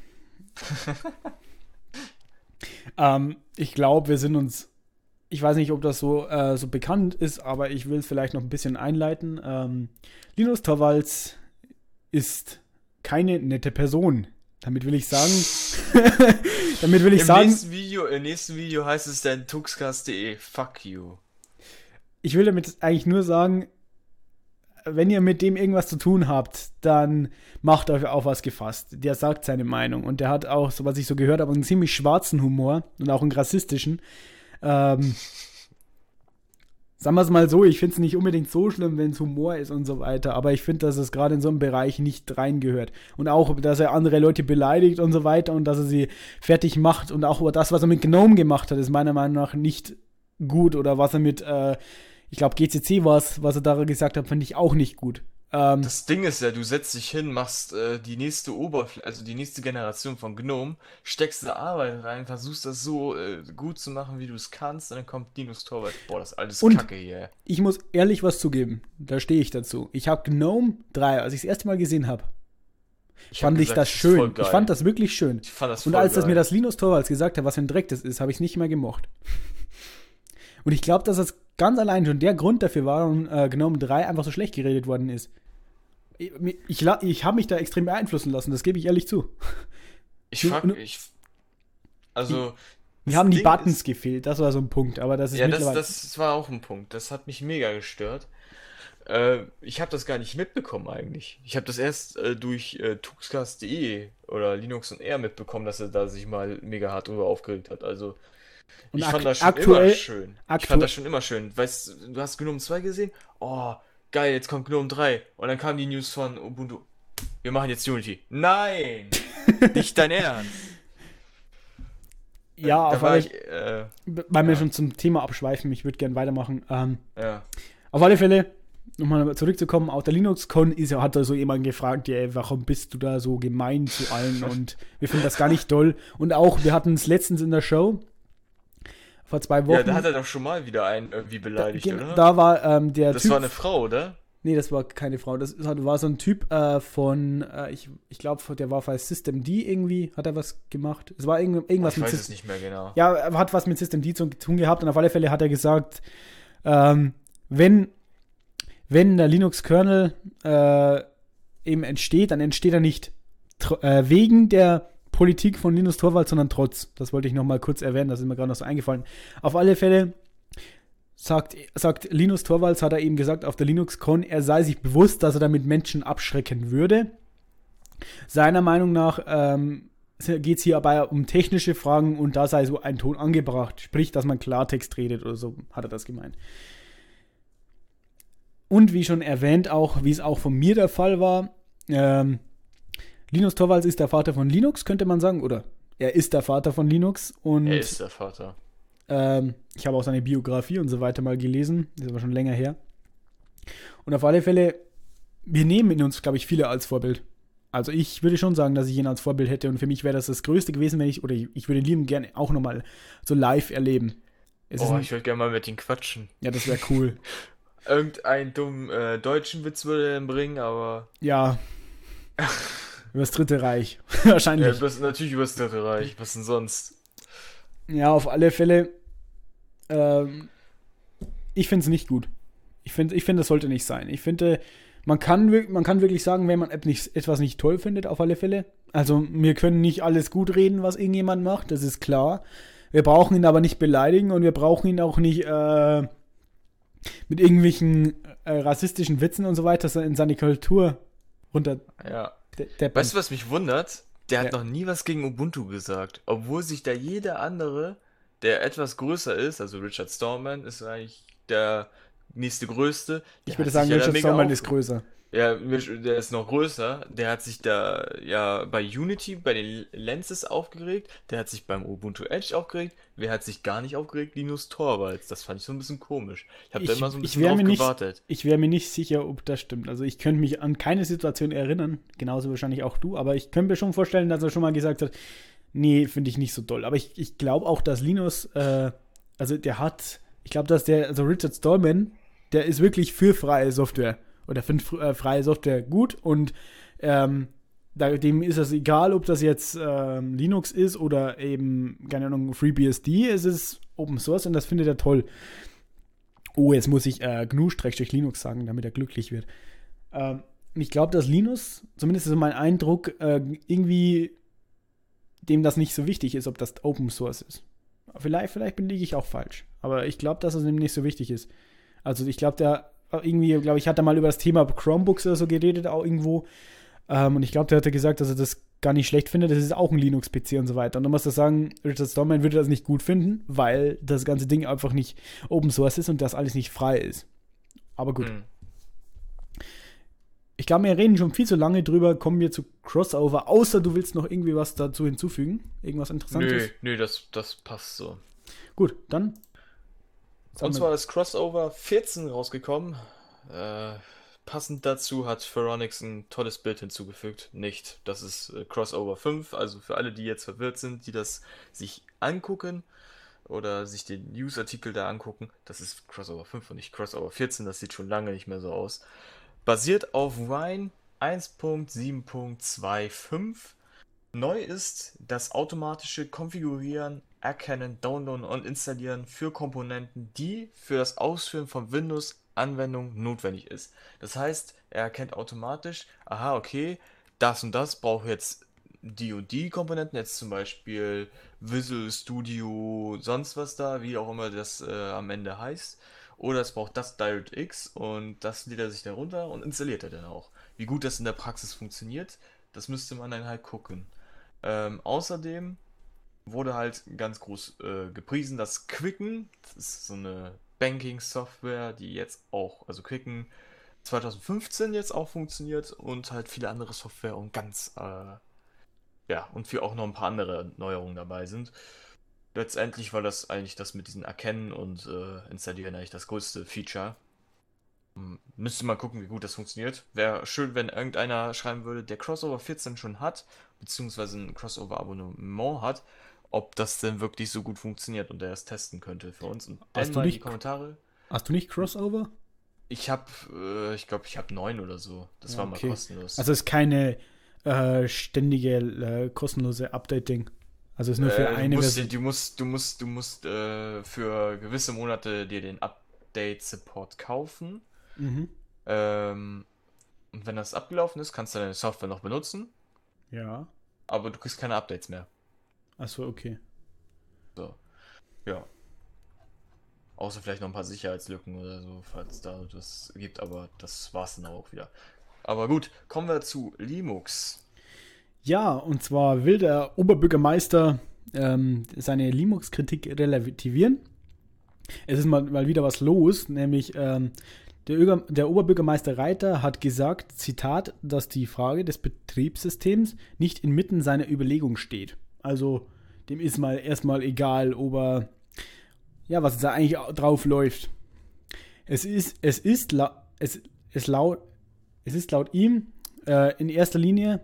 ähm, ich glaube, wir sind uns. Ich weiß nicht, ob das so, äh, so bekannt ist, aber ich will es vielleicht noch ein bisschen einleiten. Ähm, Linus Torvalds ist keine nette Person. Damit will ich sagen. damit will ich Im sagen. nächsten Video, im nächsten Video heißt es dann tuxcast punkt de. Fuck you. Ich will damit eigentlich nur sagen, wenn ihr mit dem irgendwas zu tun habt, dann macht euch auf was gefasst. Der sagt seine Meinung und der hat auch, so was ich so gehört habe, einen ziemlich schwarzen Humor und auch einen rassistischen. Ähm, sagen wir es mal so, ich finde es nicht unbedingt so schlimm, wenn es Humor ist und so weiter, aber ich finde, dass es gerade in so einem Bereich nicht reingehört. Und auch, dass er andere Leute beleidigt und so weiter und dass er sie fertig macht und auch das, was er mit GNOME gemacht hat, ist meiner Meinung nach nicht gut oder was er mit, äh, ich glaube, G C C war es, was er da gesagt hat, finde ich auch nicht gut. Ähm, Das Ding ist ja, du setzt dich hin, machst äh, die nächste Oberfläche, also die nächste Generation von GNOME, steckst da Arbeit rein, versuchst das so äh, gut zu machen, wie du es kannst, und dann kommt Linus Torvalds. Boah, das ist alles Und- Kacke hier. ich muss ehrlich was zugeben, da stehe ich dazu. Ich habe GNOME drei, als ich das erste Mal gesehen habe, Ich hab fand ich gesagt, das ist voll schön. geil. Ich fand das wirklich schön. Ich fand das Und voll als das geil. mir das Linus Torvalds gesagt hat, was für ein Dreck das ist, habe ich es nicht mehr gemocht. Und ich glaube, dass das ganz allein schon der Grund dafür war, warum äh, GNOME drei einfach so schlecht geredet worden ist. Ich, ich, la- ich habe mich da extrem beeinflussen lassen, das gebe ich ehrlich zu. Ich Du- frag, du- ich, also, Mir das haben die Ding Buttons ist- gefehlt, das war so ein Punkt, aber das ist ja, das, mittlerweile... das war auch ein Punkt. Das hat mich mega gestört. Äh, ich habe das gar nicht mitbekommen eigentlich. Ich habe das erst äh, durch äh, tuxcast punkt de oder Linux und R mitbekommen, dass er da sich mal mega hart drüber aufgeregt hat. Also, Und ich ak- fand das schon aktuell- immer schön. Ich aktu- fand das schon immer schön. Weißt du, du hast GNOME zwei gesehen? Oh, geil, jetzt kommt GNOME drei. Und dann kam die News von Ubuntu. wir machen jetzt Unity. Nein! Nicht dein Ernst. Ja, Da auf war alle, ich, äh, weil wir ja, schon zum Thema abschweifen, ich würde gerne weitermachen. Ähm, ja. auf alle Fälle, nochmal zurückzukommen, auf der LinuxCon ist, ja- hat da so jemand gefragt, ja, warum bist du da so gemein zu allen und wir finden das gar nicht toll. Und auch, wir hatten es letztens in der Show, vor zwei Ja, da Wochen, hat er doch schon mal wieder einen irgendwie da, beleidigt, gen- oder? da war ähm, der Das war Typ, eine Frau, oder? nee, das war keine Frau, das ist- war so ein Typ äh, von, äh, ich, ich glaube, der war bei System D irgendwie, hat er was gemacht. Es war irgend, Oh, irgendwas ich mit weiß es System, nicht mehr genau. ja, er hat was mit System D zu tun gehabt und auf alle Fälle hat er gesagt, ähm, wenn, wenn der Linux-Kernel äh, eben entsteht, dann entsteht er nicht tr- äh, wegen der Politik von Linus Torvalds, sondern trotz. Das wollte ich nochmal kurz erwähnen, das ist mir gerade noch so eingefallen. Auf alle Fälle sagt, sagt Linus Torvalds, hat er eben gesagt auf der LinuxCon, er sei sich bewusst, dass er damit Menschen abschrecken würde. Seiner Meinung nach ähm, geht es hier aber um technische Fragen und da sei so ein Ton angebracht. Sprich, dass man Klartext redet oder so, hat er das gemeint. Und wie schon erwähnt, auch, wie es auch von mir der Fall war, ähm, Linus Torvalds ist der Vater von Linux, könnte man sagen, oder er ist der Vater von Linux Er und ist der Vater. ähm, ich habe auch seine Biografie und so weiter mal gelesen, ist aber schon länger her. Und auf alle Fälle, wir nehmen in uns, glaube ich, viele als Vorbild. Also ich würde schon sagen, dass ich ihn als Vorbild hätte und für mich wäre das das Größte gewesen, wenn ich, oder ich, ich würde ihn lieben gerne auch nochmal so live erleben. Es ist Oh, ein, ich würde gerne mal mit ihm quatschen. ja, das wäre cool. Irgendeinen dummen äh, deutschen Witz würde er dann bringen, aber. Ja, über das Dritte Reich. Ja, Wahrscheinlich. übers, natürlich übers Dritte Reich. Was denn sonst? Ja, auf alle Fälle. Ähm, ich finde es nicht gut. Ich finde, ich find, das sollte nicht sein. Ich finde, man kann, wir- man kann wirklich sagen, wenn man App nicht, etwas nicht toll findet, auf alle Fälle. Also, wir können nicht alles gut reden, was irgendjemand macht, das ist klar. Wir brauchen ihn aber nicht beleidigen und wir brauchen ihn auch nicht äh, mit irgendwelchen äh, rassistischen Witzen und so weiter in seine Kultur runter Ja. de- deppen. Weißt du, was mich wundert? Der Ja. hat noch nie was gegen Ubuntu gesagt. Obwohl sich da jeder andere, der etwas größer ist, also Richard Stallman ist eigentlich der nächste Größte, Ich der würde hat sich sagen, ja da Richard mega Stallman auf, ist größer. ja, der ist noch größer. Der hat sich da ja bei Unity, bei den Lenses aufgeregt. Der hat sich beim Ubuntu Edge aufgeregt. Wer hat sich gar nicht aufgeregt? Linus Torvalds. Das fand ich so ein bisschen komisch. Ich habe da Ich, immer so ein ich bisschen wäre drauf mir, nicht, gewartet. ich wär mir nicht sicher, ob das stimmt. Also ich könnte mich an keine Situation erinnern, genauso wahrscheinlich auch du, aber ich könnte mir schon vorstellen, dass er schon mal gesagt hat, nee, finde ich nicht so doll. Aber ich, ich glaube auch, dass Linus, äh, also der hat, ich glaube, dass der, also Richard Stallman, der ist wirklich für freie Software oder findet fr- äh, freie Software gut und ähm, da, dem ist es egal, ob das jetzt ähm, Linux ist oder eben, keine Ahnung, FreeBSD, es ist Open Source und das findet er toll. Oh, jetzt muss ich äh, G N U-Linux sagen, damit er glücklich wird. Ähm, und ich glaube, dass Linus, zumindest ist so mein Eindruck, äh, irgendwie dem das nicht so wichtig ist, ob das Open Source ist. Vielleicht, vielleicht bin ich auch falsch. Aber ich glaube, dass es ihm nicht so wichtig ist. Also ich glaube, der irgendwie, glaube ich, hat er mal über das Thema Chromebooks oder so geredet, auch irgendwo. Ähm, und ich glaube, der hat gesagt, dass er das gar nicht schlecht findet. Das ist auch ein Linux-P C und so weiter. Und dann muss er sagen, Richard Stallman würde das nicht gut finden, weil das ganze Ding einfach nicht Open Source ist und das alles nicht frei ist. Aber gut. Hm. Ich glaube, wir reden schon viel zu lange drüber. Kommen wir zu Crossover. Außer du willst noch irgendwie was dazu hinzufügen. Irgendwas Interessantes. Nö, nö, das, das passt so. Gut, dann. Und zwar ist Crossover vierzehn rausgekommen. Äh, passend dazu hat Phoronix ein tolles Bild hinzugefügt. Nicht, das ist äh, Crossover fünf. Also für alle, die jetzt verwirrt sind, die das sich angucken oder sich den News-Artikel da angucken, das ist Crossover fünf und nicht Crossover vierzehn. Das sieht schon lange nicht mehr so aus. Basiert auf Wine eins Punkt sieben Punkt fünfundzwanzig. Neu ist das automatische Konfigurieren, Erkennen, Downloaden und Installieren für Komponenten, die für das Ausführen von Windows-Anwendungen notwendig ist. Das heißt, er erkennt automatisch, aha, okay, das und das braucht jetzt die und die Komponenten, jetzt zum Beispiel Visual Studio, sonst was da, wie auch immer das äh, am Ende heißt. Oder es braucht das DirectX und das lädt er sich dann runter und installiert er dann auch. Wie gut das in der Praxis funktioniert, das müsste man dann halt gucken. Ähm, außerdem wurde halt ganz groß äh, gepriesen, dass Quicken, das ist so eine Banking-Software, die jetzt auch, also Quicken zwanzig fünfzehn jetzt auch funktioniert und halt viele andere Software und ganz, äh, ja, und für auch noch ein paar andere Neuerungen dabei sind. Letztendlich war das eigentlich das mit diesen Erkennen und äh, Installieren eigentlich das größte Feature. Hm, Müsste mal gucken, wie gut das funktioniert. Wäre schön, wenn irgendeiner schreiben würde, der Crossover vierzehn schon hat, beziehungsweise ein Crossover-Abonnement hat, ob das denn wirklich so gut funktioniert und der es testen könnte für uns. Und dann Hast du mal in die nicht, Kommentare. hast du nicht Crossover? Ich habe, äh, ich glaube, ich habe neun oder so. Das Ja, war mal okay. kostenlos. Also es ist keine äh, ständige, äh, kostenlose Update-Ding. Also es ist nur für Äh, du eine musst, Version. du musst, du musst, du musst äh, für gewisse Monate dir den Update-Support kaufen. Mhm. Ähm, und wenn das abgelaufen ist, kannst du deine Software noch benutzen, Ja. aber du kriegst keine Updates mehr. Achso, okay. So, ja. Außer vielleicht noch ein paar Sicherheitslücken oder so, falls da das gibt, aber das war's dann auch wieder. Aber gut, kommen wir zu Linux. Ja, und zwar will der Oberbürgermeister ähm, seine Linux-Kritik relativieren. Es ist mal, mal wieder was los, nämlich ähm, der, Öger, der Oberbürgermeister Reiter hat gesagt, Zitat, dass die Frage des Betriebssystems nicht inmitten seiner Überlegung steht. Also dem ist mal erstmal egal, ob er, ja, was da eigentlich drauf läuft. Es ist, es ist, la, es, es laut, es ist laut ihm äh, in erster Linie,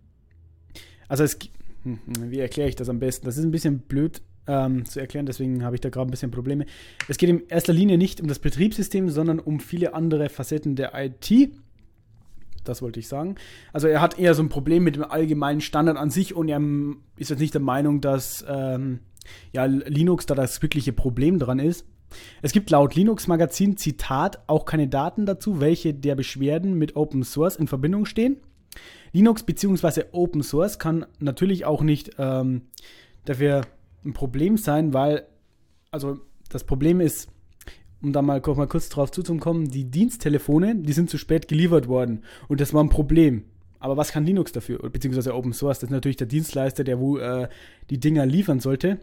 also es, hm, wie erkläre ich das am besten? Das ist ein bisschen blöd ähm, zu erklären, deswegen habe ich da gerade ein bisschen Probleme. Es geht in erster Linie nicht um das Betriebssystem, sondern um viele andere Facetten der I T. Das wollte ich sagen. Also er hat eher so ein Problem mit dem allgemeinen Standard an sich und er ist jetzt nicht der Meinung, dass ähm, ja, Linux da das wirkliche Problem dran ist. Es gibt laut Linux-Magazin, Zitat, auch keine Daten dazu, welche der Beschwerden mit Open Source in Verbindung stehen. Linux bzw. Open Source kann natürlich auch nicht ähm, dafür ein Problem sein, weil, also das Problem ist, um da mal, mal kurz drauf zuzukommen, die Diensttelefone, die sind zu spät geliefert worden und das war ein Problem. Aber was kann Linux dafür? Beziehungsweise Open Source, das ist natürlich der Dienstleister, der wo äh, die Dinger liefern sollte.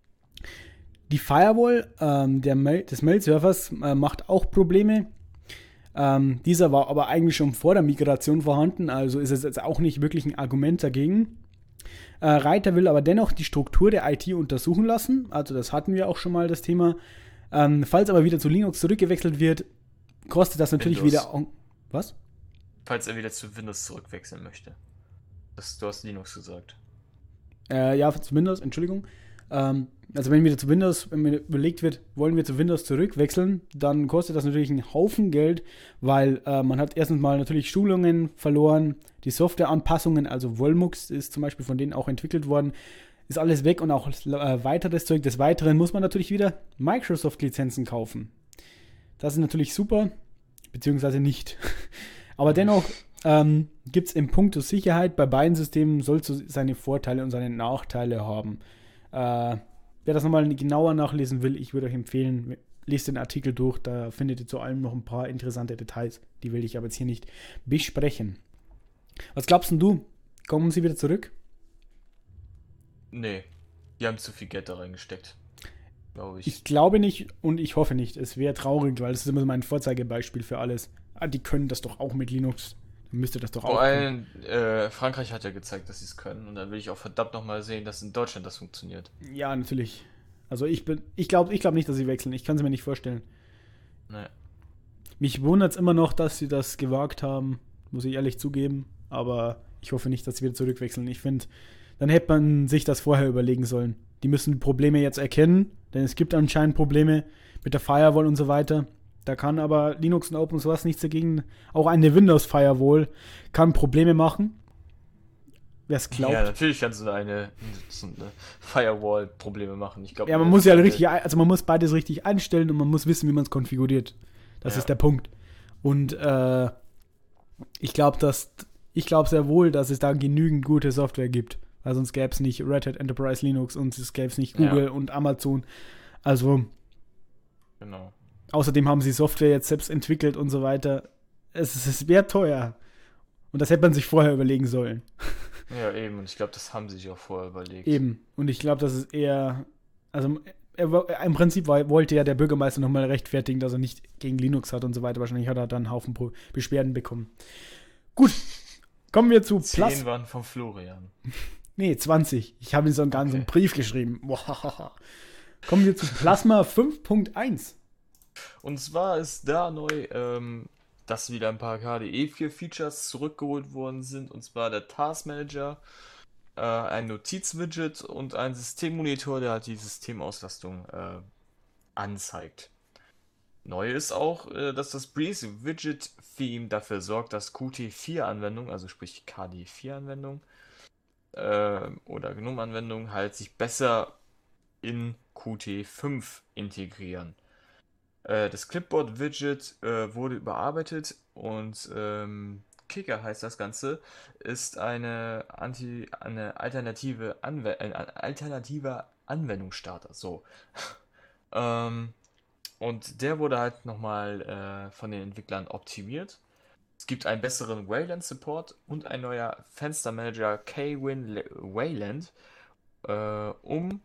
Die Firewall ähm, der Mail, des Mail-Servers äh, macht auch Probleme. Ähm, dieser war aber eigentlich schon vor der Migration vorhanden, also ist es jetzt auch nicht wirklich ein Argument dagegen. Äh, Reiter will aber dennoch die Struktur der I T untersuchen lassen, also das hatten wir auch schon mal das Thema. Ähm, falls aber wieder zu Linux zurückgewechselt wird, kostet das natürlich Windows. wieder... auch- Was? Falls er wieder zu Windows zurückwechseln möchte. Das, du hast Linux gesagt. Äh, ja, zu Windows, Entschuldigung. Ähm, also wenn wieder zu Windows, wenn mir überlegt wird, wollen wir zu Windows zurückwechseln, dann kostet das natürlich einen Haufen Geld, weil äh, man hat erstens mal natürlich Schulungen verloren, die Softwareanpassungen, also Volmux ist zum Beispiel von denen auch entwickelt worden, ist alles weg und auch äh, weiteres Zeug. Des Weiteren muss man natürlich wieder Microsoft-Lizenzen kaufen. Das ist natürlich super, beziehungsweise nicht. Aber dennoch ähm, gibt es im Punkt Sicherheit bei beiden Systemen, soll es seine Vorteile und seine Nachteile haben. Äh, wer das nochmal genauer nachlesen will, ich würde euch empfehlen, lest den Artikel durch, da findet ihr zu allem noch ein paar interessante Details. Die will ich aber jetzt hier nicht besprechen. Was glaubst denn du? Kommen sie wieder zurück? Nee, die haben zu viel Geld da reingesteckt. Glaube ich. Ich glaube nicht und ich hoffe nicht. Es wäre traurig, weil das ist immer so mein Vorzeigebeispiel für alles. Ah, die können das doch auch mit Linux. Dann müsste das doch auch Vor können. allem, äh, Frankreich hat ja gezeigt, dass sie es können. Und dann will ich auch verdammt nochmal sehen, dass in Deutschland das funktioniert. Ja, natürlich. Also ich bin, ich glaube ich glaub nicht, dass sie wechseln. Ich kann es mir nicht vorstellen. Naja. Mich wundert es immer noch, dass sie das gewagt haben, muss ich ehrlich zugeben. Aber ich hoffe nicht, dass sie wieder zurückwechseln. Ich finde, dann hätte man sich das vorher überlegen sollen. Die müssen die Probleme jetzt erkennen, denn es gibt anscheinend Probleme mit der Firewall und so weiter. Da kann aber Linux und Open Source nichts dagegen. Auch eine Windows Firewall kann Probleme machen. Wer es glaubt. Ja, natürlich kannst du eine, so eine Firewall Probleme machen. Ich glaube, Ja, man muss ja richtig, also man muss beides richtig einstellen und man muss wissen, wie man es konfiguriert. Das Ja. ist der Punkt. Und äh, ich glaube, dass ich glaube sehr wohl, dass es da genügend gute Software gibt. Weil sonst gäbe es nicht Red Hat Enterprise Linux und es gäbe es nicht Google Ja. und Amazon. Also Genau. außerdem haben sie Software jetzt selbst entwickelt und so weiter. Es, es wäre teuer. Und das hätte man sich vorher überlegen sollen. Ja, eben. Und ich glaube, das haben sie sich auch vorher überlegt. Eben. Und ich glaube, das ist eher, also er, er, im Prinzip war, wollte ja der Bürgermeister nochmal rechtfertigen, dass er nicht gegen Linux hat und so weiter. Wahrscheinlich hat er dann einen Haufen Pro- Beschwerden bekommen. Gut, kommen wir zu Plus. Zehn waren von Florian. Nee, zwanzig. Ich habe ihm so einen ganzen Okay. Brief geschrieben. Wow. Kommen wir zu Plasma fünf Punkt eins. Und zwar ist da neu, ähm, dass wieder ein paar K D E vier Features zurückgeholt worden sind. Und zwar der Task Manager, äh, ein Notizwidget und ein Systemmonitor, der halt die Systemauslastung äh, anzeigt. Neu ist auch, äh, dass das Breeze Widget Theme dafür sorgt, dass Qt vier Anwendungen, also sprich K D E vier Anwendungen äh, oder GNOME-Anwendungen halt sich besser in Qt fünf integrieren. Äh, das Clipboard-Widget äh, wurde überarbeitet und ähm, Kicker heißt das Ganze, ist eine, Anti, eine alternative Anwe ein alternativer Anwendungsstarter. So. ähm, und der wurde halt nochmal äh, von den Entwicklern optimiert. Es gibt einen besseren Wayland-Support und ein neuer Fenstermanager Kwin Wayland, äh, um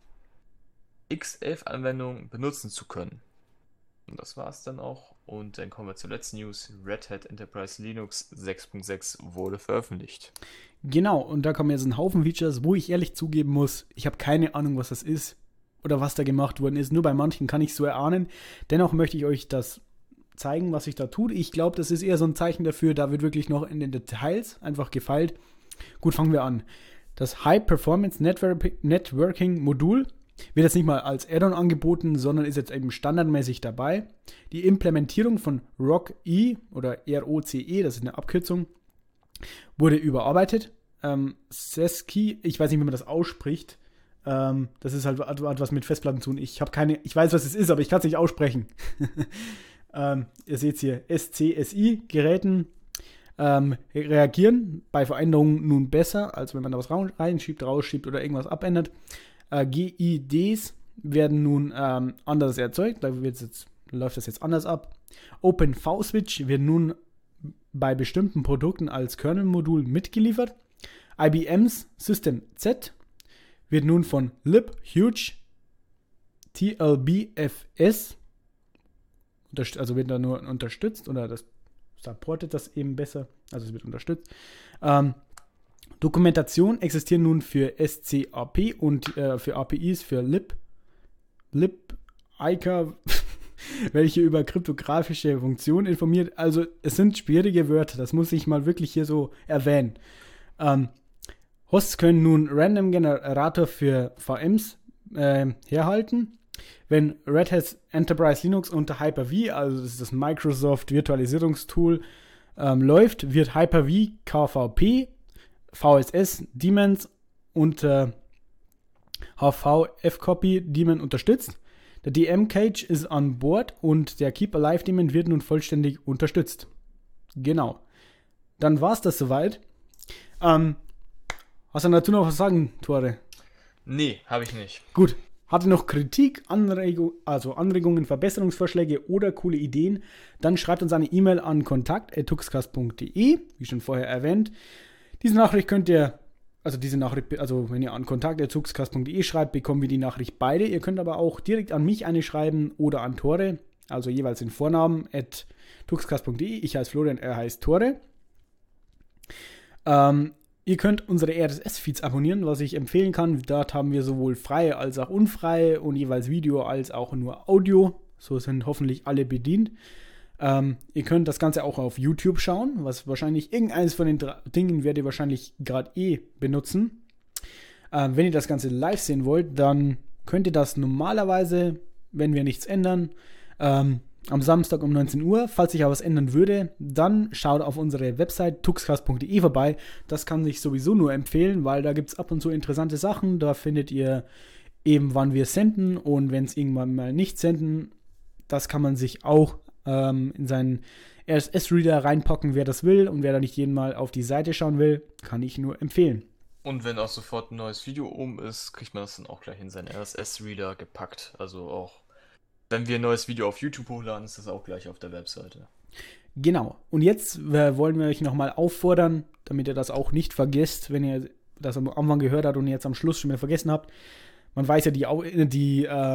X elf Anwendungen benutzen zu können. Und das war's dann auch. Und dann kommen wir zur letzten News. Red Hat Enterprise Linux sechs Punkt sechs wurde veröffentlicht. Genau, und da kommen jetzt ein Haufen Features, wo ich ehrlich zugeben muss, ich habe keine Ahnung, was das ist oder was da gemacht worden ist. Nur bei manchen kann ich so erahnen. Dennoch möchte ich euch das zeigen, was sich da tut. Ich glaube, das ist eher so ein Zeichen dafür, da wird wirklich noch in den Details einfach gefeilt. Gut, fangen wir an. Das High Performance Network- Networking Modul wird jetzt nicht mal als Add-on angeboten, sondern ist jetzt eben standardmäßig dabei. Die Implementierung von R O C E oder R O C E, das ist eine Abkürzung, wurde überarbeitet. Ähm, Seski, ich weiß nicht, wie man das ausspricht. Ähm, das ist halt hat, hat was mit Festplatten zu tun. Ich habe keine, ich weiß, was es ist, aber ich kann es nicht aussprechen. ähm, ihr seht es hier, S C S I-Geräten ähm, reagieren bei Veränderungen nun besser, als wenn man da was reinschiebt, rausschiebt oder irgendwas abändert. Äh, G I Ds werden nun ähm, anders erzeugt, da wird's jetzt, läuft das jetzt anders ab. OpenV-Switch wird nun bei bestimmten Produkten als Kernel-Modul mitgeliefert. I B M's System Z wird nun von libhuge T L B F S, also wird da nur unterstützt oder das supportet das eben besser, also es wird unterstützt. Ähm, Dokumentation existieren nun für S C A P und äh, für A P Is für lib, lib, I C A, welche über kryptografische Funktionen informiert. Also es sind schwierige Wörter, das muss ich mal wirklich hier so erwähnen. Ähm, Hosts können nun Random-Generator für V Ms äh, herhalten. Wenn Red Hat Enterprise Linux unter Hyper-V, also das ist das Microsoft Virtualisierungstool, ähm, läuft, wird Hyper-V K V P, V S S, Daemons und äh, H V F-Copy Daemon unterstützt. Der D M-Cage ist an Bord und der Keep Alive Daemon wird nun vollständig unterstützt. Genau. Dann war es das soweit. Ähm, hast du dazu noch was sagen, Tore? Nee, habe ich nicht. Gut. Habt ihr noch Kritik, Anregung, also Anregungen, Verbesserungsvorschläge oder coole Ideen, dann schreibt uns eine E-Mail an kontakt at tuxcast punkt de, wie schon vorher erwähnt. Diese Nachricht könnt ihr, also diese Nachricht, also wenn ihr an kontakt at tuxcast punkt de schreibt, bekommen wir die Nachricht beide. Ihr könnt aber auch direkt an mich eine schreiben oder an Tore, also jeweils den Vornamen at tuxcast punkt de. Ich heiße Florian, er heißt Tore. Ähm, Ihr könnt unsere R S S-Feeds abonnieren, was ich empfehlen kann. Dort haben wir sowohl freie als auch unfreie und jeweils Video als auch nur Audio. So sind hoffentlich alle bedient. Ähm, ihr könnt das Ganze auch auf YouTube schauen, was wahrscheinlich irgendeines von den drei Dingen werdet ihr wahrscheinlich gerade eh benutzen. Ähm, wenn ihr das Ganze live sehen wollt, dann könnt ihr das normalerweise, wenn wir nichts ändern, ähm, am Samstag um neunzehn Uhr. Falls sich aber was ändern würde, dann schaut auf unsere Website tuxcast punkt de vorbei. Das kann ich sowieso nur empfehlen, weil da gibt es ab und zu interessante Sachen. Da findet ihr eben, wann wir senden und wenn es irgendwann mal nicht senden, das kann man sich auch ähm, in seinen R S S-Reader reinpacken, wer das will. Und wer da nicht jeden Mal auf die Seite schauen will, kann ich nur empfehlen. Und wenn auch sofort ein neues Video oben ist, kriegt man das dann auch gleich in seinen R S S-Reader gepackt. Also auch wenn wir ein neues Video auf YouTube hochladen, ist das auch gleich auf der Webseite. Genau. Und jetzt äh, wollen wir euch nochmal auffordern, damit ihr das auch nicht vergesst, wenn ihr das am Anfang gehört habt und jetzt am Schluss schon wieder vergessen habt. Man weiß ja, die, die ähm,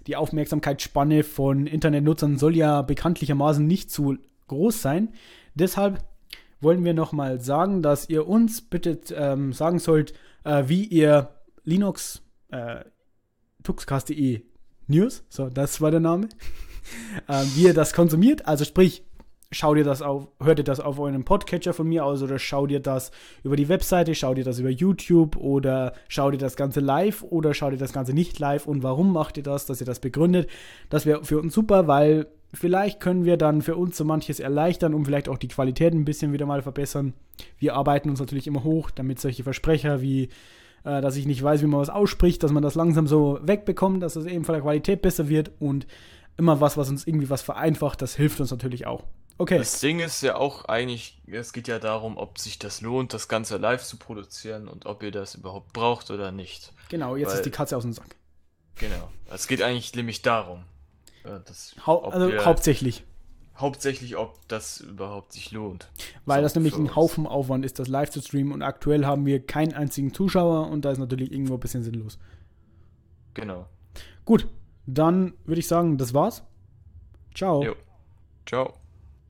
die Aufmerksamkeitsspanne von Internetnutzern soll ja bekanntlichermaßen nicht zu groß sein. Deshalb wollen wir nochmal sagen, dass ihr uns bitte ähm, sagen sollt, äh, wie ihr Linux äh, tuxcast.de News, so, das war der Name, äh, wie ihr das konsumiert. Also sprich, schaut ihr das auf, hört ihr das auf eurem Podcatcher von mir aus oder schaut ihr das über die Webseite, schaut ihr das über YouTube oder schaut ihr das Ganze live oder schaut ihr das Ganze nicht live und warum macht ihr das, dass ihr das begründet. Das wäre für uns super, weil vielleicht können wir dann für uns so manches erleichtern und vielleicht auch die Qualität ein bisschen wieder mal verbessern. Wir arbeiten uns natürlich immer hoch, damit solche Versprecher wie, äh, dass ich nicht weiß, wie man was ausspricht, dass man das langsam so wegbekommt, dass es eben von der Qualität besser wird und immer was, was uns irgendwie was vereinfacht, das hilft uns natürlich auch. Okay. Das Ding ist ja auch eigentlich, es geht ja darum, ob sich das lohnt, das Ganze live zu produzieren und ob ihr das überhaupt braucht oder nicht. Genau, jetzt Weil, ist die Katze aus dem Sack. Genau. Es geht eigentlich nämlich darum. äh, Das, Hau ob also ihr, hauptsächlich. hauptsächlich, ob das überhaupt sich lohnt. Weil So, das nämlich für ein uns. Haufen Aufwand ist, das live zu streamen und aktuell haben wir keinen einzigen Zuschauer und da ist natürlich irgendwo ein bisschen sinnlos. Genau. Gut, dann würde ich sagen, das war's. Ciao. Jo. Ciao.